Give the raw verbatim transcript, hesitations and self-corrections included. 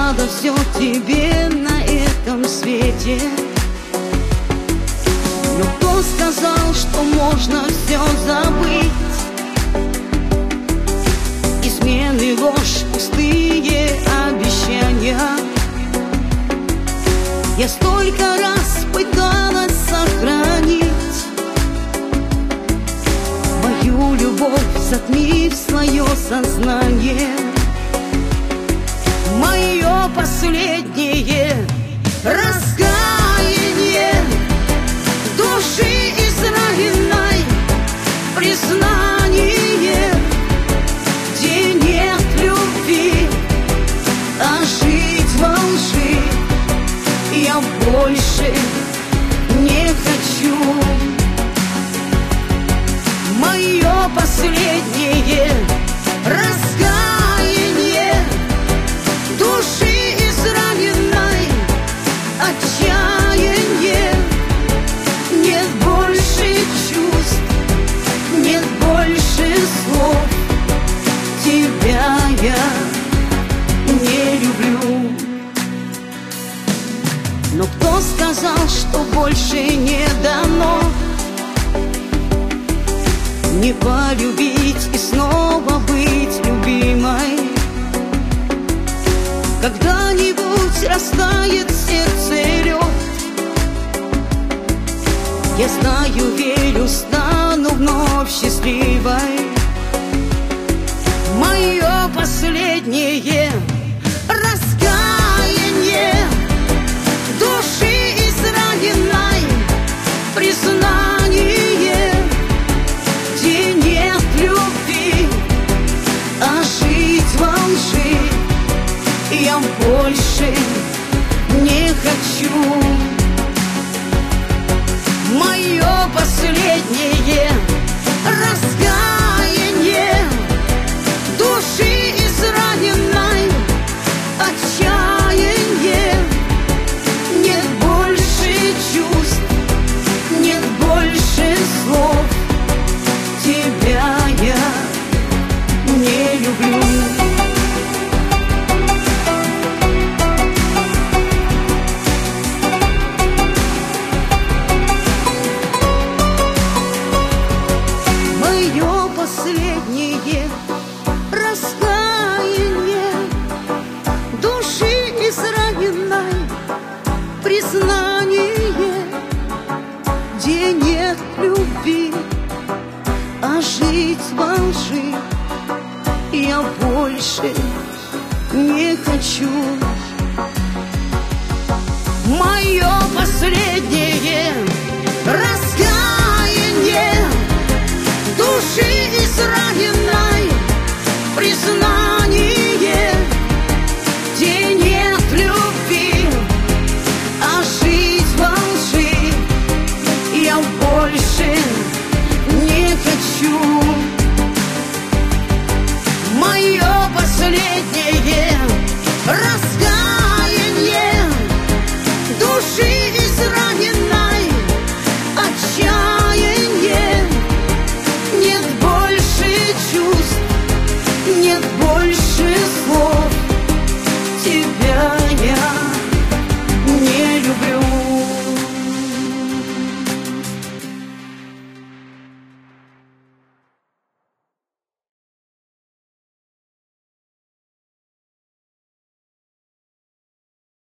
рада все тебе на этом свете. Но кто сказал, что можно все забыть? Измены, ложь, пустые обещания. Я столько раз пыталась сохранить мою любовь, затмив свое сознание. Мое последнее раскаяние души израненной, признание, где нет любви, а жить во лжи я больше не хочу. Мое последнее раскаяние души израненной, отчаяние. Нет больше чувств, нет больше слов. Тебя я не люблю. Но кто сказал, что больше не дано не полюбить и снова быть любимой? Когда-нибудь растает в сердце лед. Я знаю, верю, стану вновь счастливой. Мое последнее раскаяние души израненной, признание, где нет любви, а жить во лжи я больше не хочу. Мое последнее раскаяние души израненной, отчаяние. Нет больше чувств, нет больше слов. Тебя я не люблю. Мое последнее раскаяние души израненной, признание, где нет любви, а жить во лжи я больше не хочу. Мое последнее раскаяние души израненной, признание, где нет любви, а жить во лжи я больше не хочу. Мое последнее раскаяние души израненной, отчаяние. Нет больше чувств, нет больше слов. Тебя я